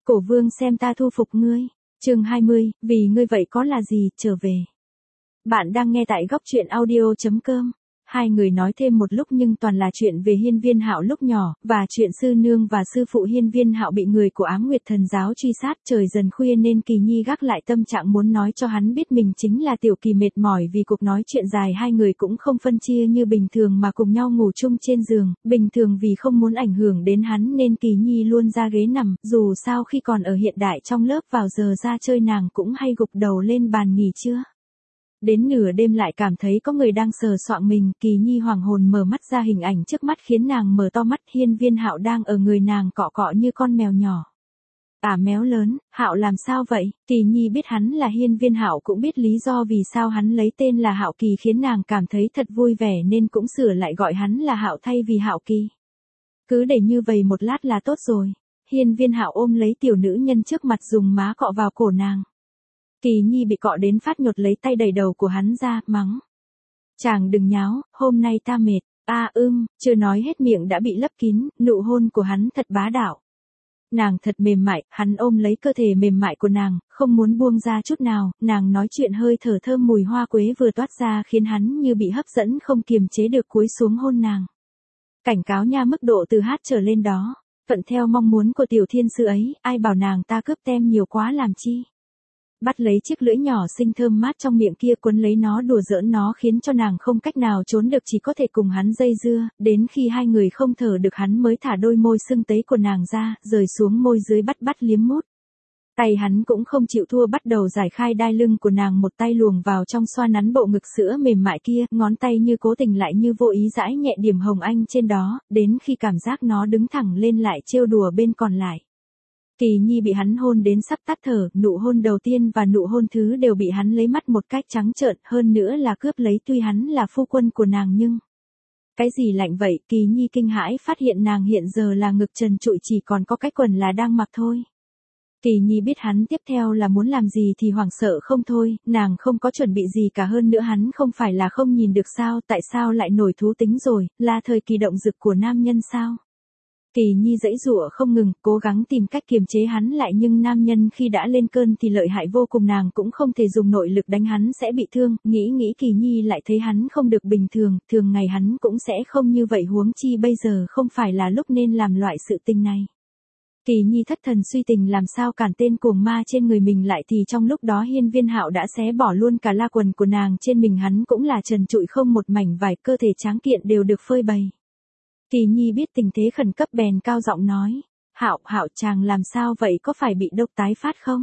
Cổ vương xem ta thu phục ngươi. Chương 20, vì ngươi vậy có là gì, trở về. Bạn đang nghe tại góc truyện audio.com. Hai người nói thêm một lúc nhưng toàn là chuyện về Hiên Viên Hạo lúc nhỏ, và chuyện sư nương và sư phụ Hiên Viên Hạo bị người của Ám Nguyệt Thần giáo truy sát. Trời dần khuya nên Kỳ Nhi gác lại tâm trạng muốn nói cho hắn biết mình chính là Tiểu Kỳ mệt mỏi vì cuộc nói chuyện dài. Hai người cũng không phân chia như bình thường mà cùng nhau ngủ chung trên giường. Bình thường vì không muốn ảnh hưởng đến hắn nên Kỳ Nhi luôn ra ghế nằm, dù sao khi còn ở hiện đại trong lớp vào giờ ra chơi nàng cũng hay gục đầu lên bàn nghỉ trưa. Đến nửa đêm lại cảm thấy có người đang sờ soạng mình, Kỳ Nhi hoàng hồn mở mắt ra, hình ảnh trước mắt khiến nàng mở to mắt. Hiên Viên Hạo đang ở người nàng cọ cọ như con mèo nhỏ. Méo lớn, Hạo làm sao vậy? Kỳ Nhi biết hắn là Hiên Viên Hạo, cũng biết lý do vì sao hắn lấy tên là Hạo Kỳ, khiến nàng cảm thấy thật vui vẻ nên cũng sửa lại gọi hắn là Hạo thay vì Hạo Kỳ. Cứ để như vậy một lát là tốt rồi. Hiên Viên Hạo ôm lấy tiểu nữ nhân trước mặt, dùng má cọ vào cổ nàng. Kỳ Nhi bị cọ đến phát nhột, lấy tay đẩy đầu của hắn ra, mắng. Chàng đừng nháo, hôm nay ta mệt. Chưa nói hết miệng đã bị lấp kín, nụ hôn của hắn thật bá đạo. Nàng thật mềm mại, hắn ôm lấy cơ thể mềm mại của nàng, không muốn buông ra chút nào. Nàng nói chuyện hơi thở thơm mùi hoa quế vừa toát ra khiến hắn như bị hấp dẫn không kiềm chế được, cúi xuống hôn nàng. Cảnh cáo nha, mức độ từ hát trở lên đó. Thuận theo mong muốn của tiểu thiên sư ấy, ai bảo nàng ta cướp tem nhiều quá làm chi. Bắt lấy chiếc lưỡi nhỏ xinh thơm mát trong miệng kia, cuốn lấy nó đùa giỡn nó, khiến cho nàng không cách nào trốn được, chỉ có thể cùng hắn dây dưa, đến khi hai người không thở được hắn mới thả đôi môi sưng tấy của nàng ra, rời xuống môi dưới bắt liếm mút. Tay hắn cũng không chịu thua, bắt đầu giải khai đai lưng của nàng, một tay luồn vào trong xoa nắn bộ ngực sữa mềm mại kia, ngón tay như cố tình lại như vô ý dãi nhẹ điểm hồng anh trên đó, đến khi cảm giác nó đứng thẳng lên lại trêu đùa bên còn lại. Kỳ Nhi bị hắn hôn đến sắp tắt thở, nụ hôn đầu tiên và nụ hôn thứ đều bị hắn lấy mắt một cách trắng trợn, hơn nữa là cướp lấy. Tuy hắn là phu quân của nàng nhưng... Cái gì lạnh vậy? Kỳ Nhi kinh hãi phát hiện nàng hiện giờ là ngực trần trụi, chỉ còn có cái quần là đang mặc thôi. Kỳ Nhi biết hắn tiếp theo là muốn làm gì thì hoảng sợ không thôi, nàng không có chuẩn bị gì cả, hơn nữa hắn không phải là không nhìn được sao, tại sao lại nổi thú tính rồi, là thời kỳ động dực của nam nhân sao? Kỳ Nhi giãy giụa không ngừng, cố gắng tìm cách kiềm chế hắn lại, nhưng nam nhân khi đã lên cơn thì lợi hại vô cùng, nàng cũng không thể dùng nội lực đánh hắn sẽ bị thương. Nghĩ Kỳ Nhi lại thấy hắn không được bình thường, thường ngày hắn cũng sẽ không như vậy, huống chi bây giờ không phải là lúc nên làm loại sự tình này. Kỳ Nhi thất thần suy tình làm sao cản tên cuồng ma trên người mình lại, thì trong lúc đó Hiên Viên Hạo đã xé bỏ luôn cả la quần của nàng. Trên mình hắn cũng là trần trụi không một mảnh vải, cơ thể tráng kiện đều được phơi bày. Kỳ Nhi biết tình thế khẩn cấp bèn cao giọng nói, Hạo chàng làm sao vậy, có phải bị độc tái phát không?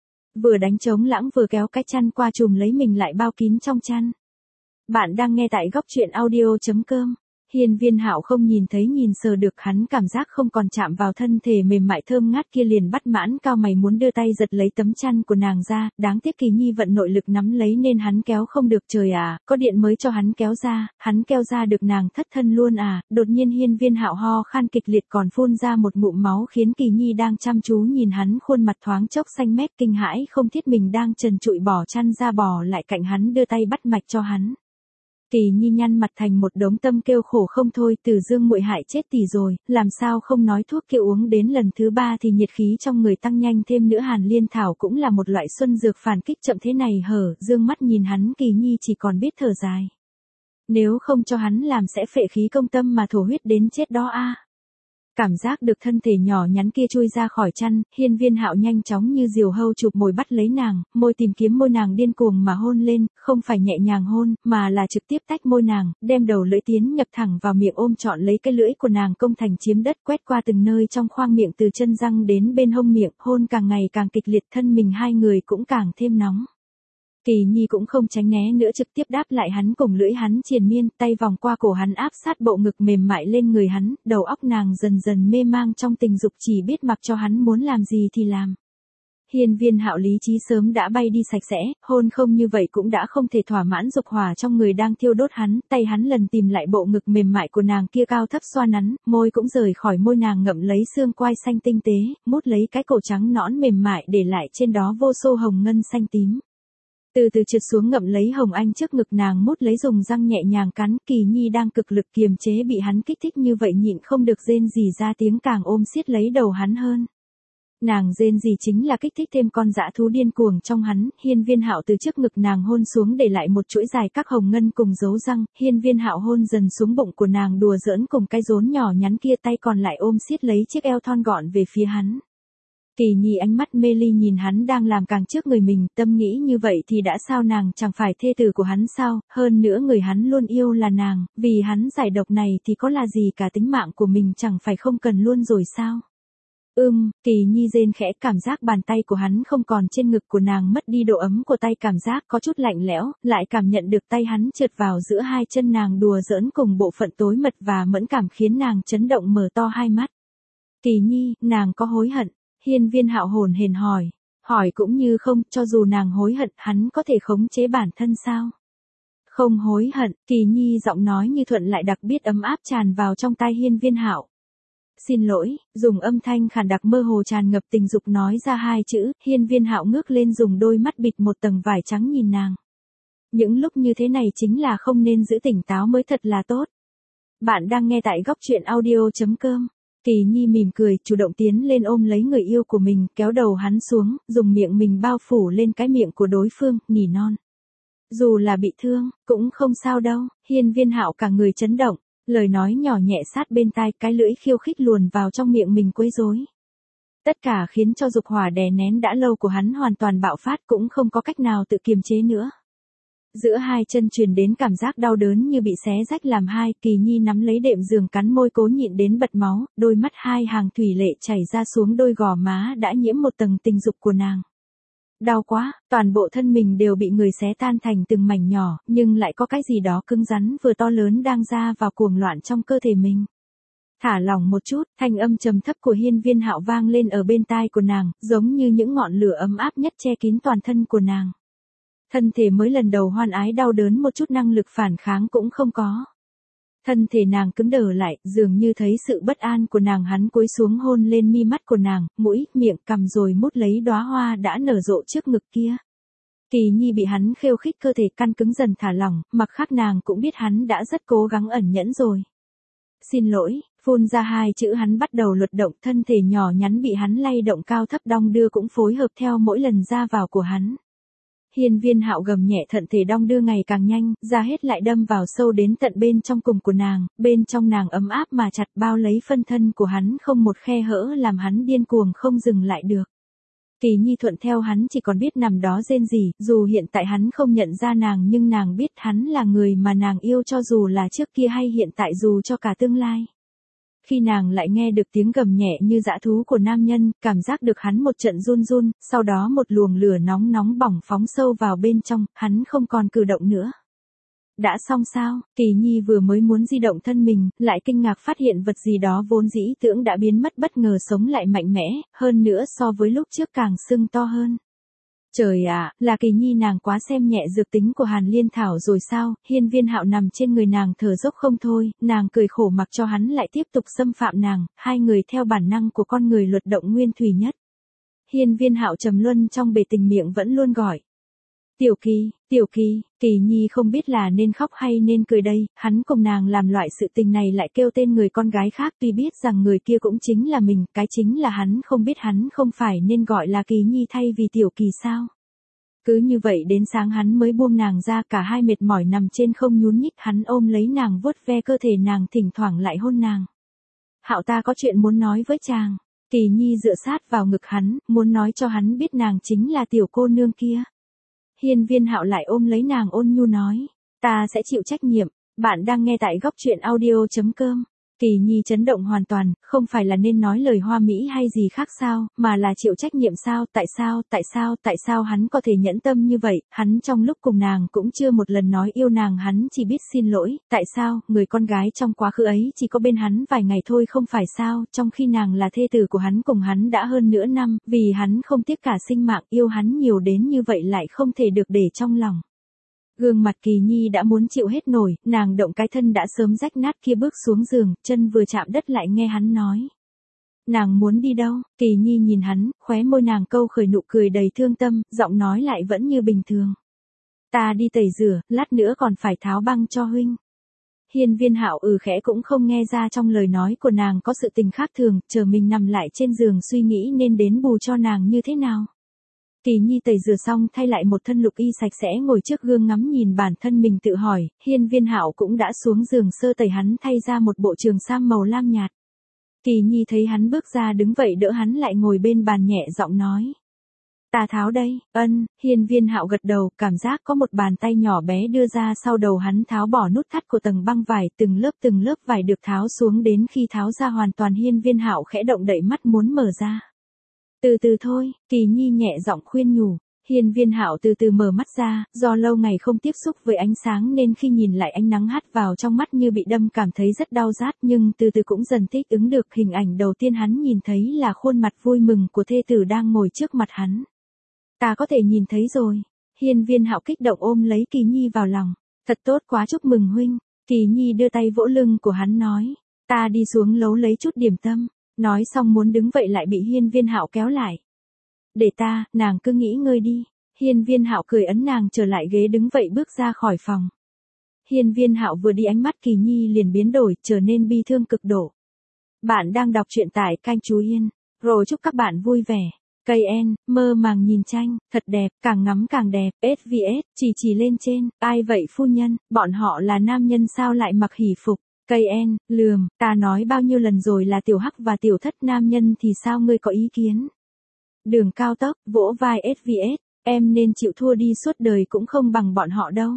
Vừa đánh trống lãng vừa kéo cái chăn qua trùm lấy mình lại bao kín trong chăn. Bạn đang nghe tại góc truyện audio.com. Hiên Viên Hạo không nhìn thấy nhìn sờ được, hắn cảm giác không còn chạm vào thân thể mềm mại thơm ngát kia liền bắt mãn cao mày muốn đưa tay giật lấy tấm chăn của nàng ra, đáng tiếc Kỳ Nhi vận nội lực nắm lấy nên hắn kéo không được. Trời có điện mới cho hắn kéo ra được, nàng thất thân luôn. Đột nhiên Hiên Viên Hạo ho khan kịch liệt còn phun ra một ngụm máu, khiến Kỳ Nhi đang chăm chú nhìn hắn khuôn mặt thoáng chốc xanh mét, kinh hãi không thiết mình đang trần trụi bỏ chăn ra, bỏ lại cạnh hắn đưa tay bắt mạch cho hắn. Kỳ Nhi nhăn mặt thành một đống, tâm kêu khổ không thôi, Từ Dương muội hại chết tỷ rồi, làm sao không nói thuốc kia uống đến lần thứ 3 thì nhiệt khí trong người tăng nhanh, thêm nữa Hàn Liên Thảo cũng là một loại xuân dược phản kích chậm thế này hở. Dương mắt nhìn hắn, Kỳ Nhi chỉ còn biết thở dài. Nếu không cho hắn làm sẽ phệ khí công tâm mà thổ huyết đến chết đó. Cảm giác được thân thể nhỏ nhắn kia chui ra khỏi chăn, Hiên Viên Hạo nhanh chóng như diều hâu chụp mồi bắt lấy nàng, môi tìm kiếm môi nàng, điên cuồng mà hôn lên, không phải nhẹ nhàng hôn, mà là trực tiếp tách môi nàng, đem đầu lưỡi tiến nhập thẳng vào miệng, ôm trọn lấy cái lưỡi của nàng công thành chiếm đất, quét qua từng nơi trong khoang miệng từ chân răng đến bên hông miệng, hôn càng ngày càng kịch liệt, thân mình hai người cũng càng thêm nóng. Kỳ Nhi cũng không tránh né nữa, trực tiếp đáp lại hắn, cùng lưỡi hắn triền miên, tay vòng qua cổ hắn áp sát bộ ngực mềm mại lên người hắn, đầu óc nàng dần dần mê mang trong tình dục, chỉ biết mặc cho hắn muốn làm gì thì làm. Hiên Viên Hạo lý trí sớm đã bay đi sạch sẽ, hôn không như vậy cũng đã không thể thỏa mãn dục hỏa trong người đang thiêu đốt hắn, tay hắn lần tìm lại bộ ngực mềm mại của nàng kia, cao thấp xoa nắn, môi cũng rời khỏi môi nàng, ngậm lấy xương quai xanh tinh tế, mút lấy cái cổ trắng nõn mềm mại, để lại trên đó vô số hồng ngân xanh tím. Từ từ trượt xuống, ngậm lấy hồng anh trước ngực nàng, mút lấy, dùng răng nhẹ nhàng cắn. Kỳ Nhi đang cực lực kiềm chế bị hắn kích thích như vậy nhịn không được rên rỉ ra tiếng, càng ôm siết lấy đầu hắn hơn. Nàng rên rỉ chính là kích thích thêm con dã thú điên cuồng trong hắn, Hiên Viên Hạo từ trước ngực nàng hôn xuống để lại một chuỗi dài các hồng ngân cùng dấu răng, Hiên Viên Hạo hôn dần xuống bụng của nàng đùa giỡn cùng cái rốn nhỏ nhắn kia, tay còn lại ôm siết lấy chiếc eo thon gọn về phía hắn. Kỳ Nhi ánh mắt mê ly nhìn hắn đang làm càng trước người mình, tâm nghĩ như vậy thì đã sao, nàng chẳng phải thê tử của hắn sao, hơn nữa người hắn luôn yêu là nàng, vì hắn giải độc này thì có là gì cả, tính mạng của mình chẳng phải không cần luôn rồi sao. Kỳ Nhi rên khẽ, cảm giác bàn tay của hắn không còn trên ngực của nàng, mất đi độ ấm của tay, cảm giác có chút lạnh lẽo, lại cảm nhận được tay hắn trượt vào giữa hai chân nàng đùa giỡn cùng bộ phận tối mật và mẫn cảm khiến nàng chấn động mở to hai mắt. Kỳ Nhi, nàng có hối hận? Hiên Viên Hạo hồn hển hỏi. Hỏi cũng như không, cho dù nàng hối hận, hắn có thể khống chế bản thân sao? Không hối hận, Kỳ Nhi giọng nói như thuận lại đặc biệt ấm áp tràn vào trong tai Hiên Viên Hạo. Xin lỗi, dùng âm thanh khàn đặc mơ hồ tràn ngập tình dục nói ra hai chữ, Hiên Viên Hạo ngước lên dùng đôi mắt bịt một tầng vải trắng nhìn nàng. Những lúc như thế này chính là không nên giữ tỉnh táo mới thật là tốt. Bạn đang nghe tại góc truyện audio.com. Kỳ Nhi mỉm cười, chủ động tiến lên ôm lấy người yêu của mình, kéo đầu hắn xuống, dùng miệng mình bao phủ lên cái miệng của đối phương, nỉ non. Dù là bị thương, cũng không sao đâu. Hiên Viên Hạo cả người chấn động, lời nói nhỏ nhẹ sát bên tai, cái lưỡi khiêu khích luồn vào trong miệng mình quấy rối. Tất cả khiến cho dục hỏa đè nén đã lâu của hắn hoàn toàn bạo phát, cũng không có cách nào tự kiềm chế nữa. Giữa hai chân truyền đến cảm giác đau đớn như bị xé rách làm hai, Kỳ Nhi nắm lấy đệm giường cắn môi cố nhịn đến bật máu, đôi mắt hai hàng thủy lệ chảy ra xuống đôi gò má đã nhiễm một tầng tình dục của nàng. Đau quá, toàn bộ thân mình đều bị người xé tan thành từng mảnh nhỏ, nhưng lại có cái gì đó cứng rắn vừa to lớn đang ra vào cuồng loạn trong cơ thể mình. Thả lỏng một chút, thanh âm trầm thấp của Hiên Viên Hạo vang lên ở bên tai của nàng, giống như những ngọn lửa ấm áp nhất che kín toàn thân của nàng. Thân thể mới lần đầu hoan ái đau đớn một chút năng lực phản kháng cũng không có. Thân thể nàng cứng đờ lại, dường như thấy sự bất an của nàng, hắn cúi xuống hôn lên mi mắt của nàng, mũi, miệng, cằm rồi mút lấy đóa hoa đã nở rộ trước ngực kia. Kỳ Nhi bị hắn khêu khích cơ thể căn cứng dần thả lỏng, mặc khác nàng cũng biết hắn đã rất cố gắng ẩn nhẫn rồi. Xin lỗi, phun ra hai chữ hắn bắt đầu luật động, thân thể nhỏ nhắn bị hắn lay động cao thấp đong đưa cũng phối hợp theo mỗi lần ra vào của hắn. Hiên Viên Hạo gầm nhẹ, thận thể đong đưa ngày càng nhanh, ra hết lại đâm vào sâu đến tận bên trong cùng của nàng, bên trong nàng ấm áp mà chặt bao lấy phân thân của hắn không một khe hở, làm hắn điên cuồng không dừng lại được. Kỳ Nhi thuận theo hắn chỉ còn biết nằm đó rên rỉ, dù hiện tại hắn không nhận ra nàng nhưng nàng biết hắn là người mà nàng yêu, cho dù là trước kia hay hiện tại, dù cho cả tương lai. Khi nàng lại nghe được tiếng gầm nhẹ như dã thú của nam nhân, cảm giác được hắn một trận run run, sau đó một luồng lửa nóng nóng bỏng phóng sâu vào bên trong, hắn không còn cử động nữa. Đã xong sao? Kỳ Nhi vừa mới muốn di động thân mình, lại kinh ngạc phát hiện vật gì đó vốn dĩ tưởng đã biến mất bất ngờ sống lại mạnh mẽ, hơn nữa so với lúc trước càng sưng to hơn. Trời ạ, là Kỳ Nhi nàng quá xem nhẹ dược tính của Hàn Liên Thảo rồi sao? Hiên Viên Hạo nằm trên người nàng thở dốc không thôi, nàng cười khổ mặc cho hắn lại tiếp tục xâm phạm nàng, hai người theo bản năng của con người luật động nguyên thủy nhất. Hiên Viên Hạo trầm luân trong bể tình, miệng vẫn luôn gọi. Tiểu Kỳ, Kỳ Nhi không biết là nên khóc hay nên cười đây, hắn cùng nàng làm loại sự tình này lại kêu tên người con gái khác, tuy biết rằng người kia cũng chính là mình, cái chính là hắn không biết hắn không phải nên gọi là Kỳ Nhi thay vì Tiểu Kỳ sao. Cứ như vậy đến sáng hắn mới buông nàng ra, cả hai mệt mỏi nằm trên không nhún nhích, hắn ôm lấy nàng vuốt ve cơ thể nàng, thỉnh thoảng lại hôn nàng. Hạo, ta có chuyện muốn nói với chàng. Kỳ Nhi dựa sát vào ngực hắn, muốn nói cho hắn biết nàng chính là tiểu cô nương kia. Hiên Viên Hạo lại ôm lấy nàng ôn nhu nói, ta sẽ chịu trách nhiệm. Bạn đang nghe tại góc truyện audio.com. Kỳ Nhi chấn động hoàn toàn, không phải là nên nói lời hoa mỹ hay gì khác sao, mà là chịu trách nhiệm sao, tại sao hắn có thể nhẫn tâm như vậy, hắn trong lúc cùng nàng cũng chưa một lần nói yêu nàng, hắn chỉ biết xin lỗi, tại sao, người con gái trong quá khứ ấy chỉ có bên hắn vài ngày thôi không phải sao, trong khi nàng là thê tử của hắn, cùng hắn đã hơn nửa năm, vì hắn không tiếc cả sinh mạng, yêu hắn nhiều đến như vậy lại không thể được để trong lòng. Gương mặt Kỳ Nhi đã muốn chịu hết nổi, nàng động cái thân đã sớm rách nát kia bước xuống giường, chân vừa chạm đất lại nghe hắn nói. Nàng muốn đi đâu? Kỳ Nhi nhìn hắn, khóe môi nàng câu khởi nụ cười đầy thương tâm, giọng nói lại vẫn như bình thường. Ta đi tẩy rửa, lát nữa còn phải tháo băng cho huynh. Hiên Viên Hạo khẽ cũng không nghe ra trong lời nói của nàng có sự tình khác thường, chờ mình nằm lại trên giường suy nghĩ nên đến bù cho nàng như thế nào. Kỳ Nhi tẩy rửa xong thay lại một thân lục y sạch sẽ ngồi trước gương ngắm nhìn bản thân mình tự hỏi, Hiên Viên Hạo cũng đã xuống giường sơ tẩy hắn thay ra một bộ trường sam màu lam nhạt. Kỳ Nhi thấy hắn bước ra đứng vậy đỡ hắn lại ngồi bên bàn nhẹ giọng nói. Ta tháo đây, Hiên Viên Hạo gật đầu, cảm giác có một bàn tay nhỏ bé đưa ra sau đầu hắn tháo bỏ nút thắt của tầng băng vải, từng lớp vải được tháo xuống đến khi tháo ra hoàn toàn Hiên Viên Hạo khẽ động đậy mắt muốn mở ra. Từ từ thôi, Kỳ Nhi nhẹ giọng khuyên nhủ. Hiên Viên Hạo từ từ mở mắt ra, do lâu ngày không tiếp xúc với ánh sáng nên khi nhìn lại ánh nắng hắt vào trong mắt như bị đâm cảm thấy rất đau rát, nhưng từ từ cũng dần thích ứng được. Hình ảnh đầu tiên hắn nhìn thấy là khuôn mặt vui mừng của thê tử đang ngồi trước mặt hắn. Ta có thể nhìn thấy rồi. Hiên Viên Hạo kích động ôm lấy Kỳ Nhi vào lòng. Thật tốt quá, chúc mừng huynh. Kỳ Nhi đưa tay vỗ lưng của hắn nói. Ta đi xuống lấu lấy chút điểm tâm. Nói xong muốn đứng vậy lại bị Hiên Viên Hạo kéo lại. Để ta, nàng cứ nghỉ ngơi đi. Hiên Viên Hạo cười ấn nàng trở lại ghế đứng vậy bước ra khỏi phòng. Hiên Viên Hạo vừa đi ánh mắt Kỳ Nhi liền biến đổi, trở nên bi thương cực độ. Bạn đang đọc truyện tại kênh Chú Yên. Rồi chúc các bạn vui vẻ. Cây en, mơ màng nhìn tranh, thật đẹp, càng ngắm càng đẹp. SVS, chỉ lên trên. Ai vậy phu nhân, bọn họ là nam nhân sao lại mặc hỉ phục. Cây en, lườm, ta nói bao nhiêu lần rồi là tiểu hắc và tiểu thất, nam nhân thì sao ngươi có ý kiến. Đường cao tốc, vỗ vai SVS, em nên chịu thua đi, suốt đời cũng không bằng bọn họ đâu.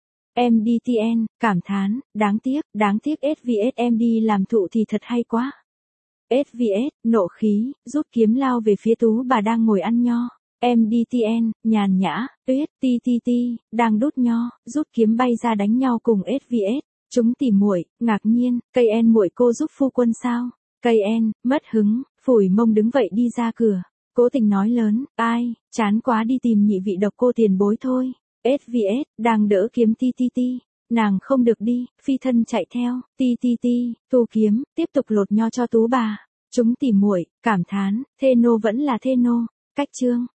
MDTN, cảm thán, đáng tiếc SVS em đi làm thụ thì thật hay quá. SVS, nộ khí, rút kiếm lao về phía tú bà đang ngồi ăn nho. MDTN, nhàn nhã, tuyết, TTT, đang đốt nho, rút kiếm bay ra đánh nhau cùng SVS. Chúng tỉ muội, ngạc nhiên, cây en muội cô giúp phu quân sao? Cây en, mất hứng, phủi mông đứng vậy đi ra cửa. Cố tình nói lớn, ai, chán quá, đi tìm nhị vị độc cô tiền bối thôi. SVS, đang đỡ kiếm TTT. Nàng không được đi, phi thân chạy theo, TTT, thu kiếm, tiếp tục lột nho cho tú bà. Chúng tỉ muội, cảm thán, thê nô vẫn là thê nô. Cách chương.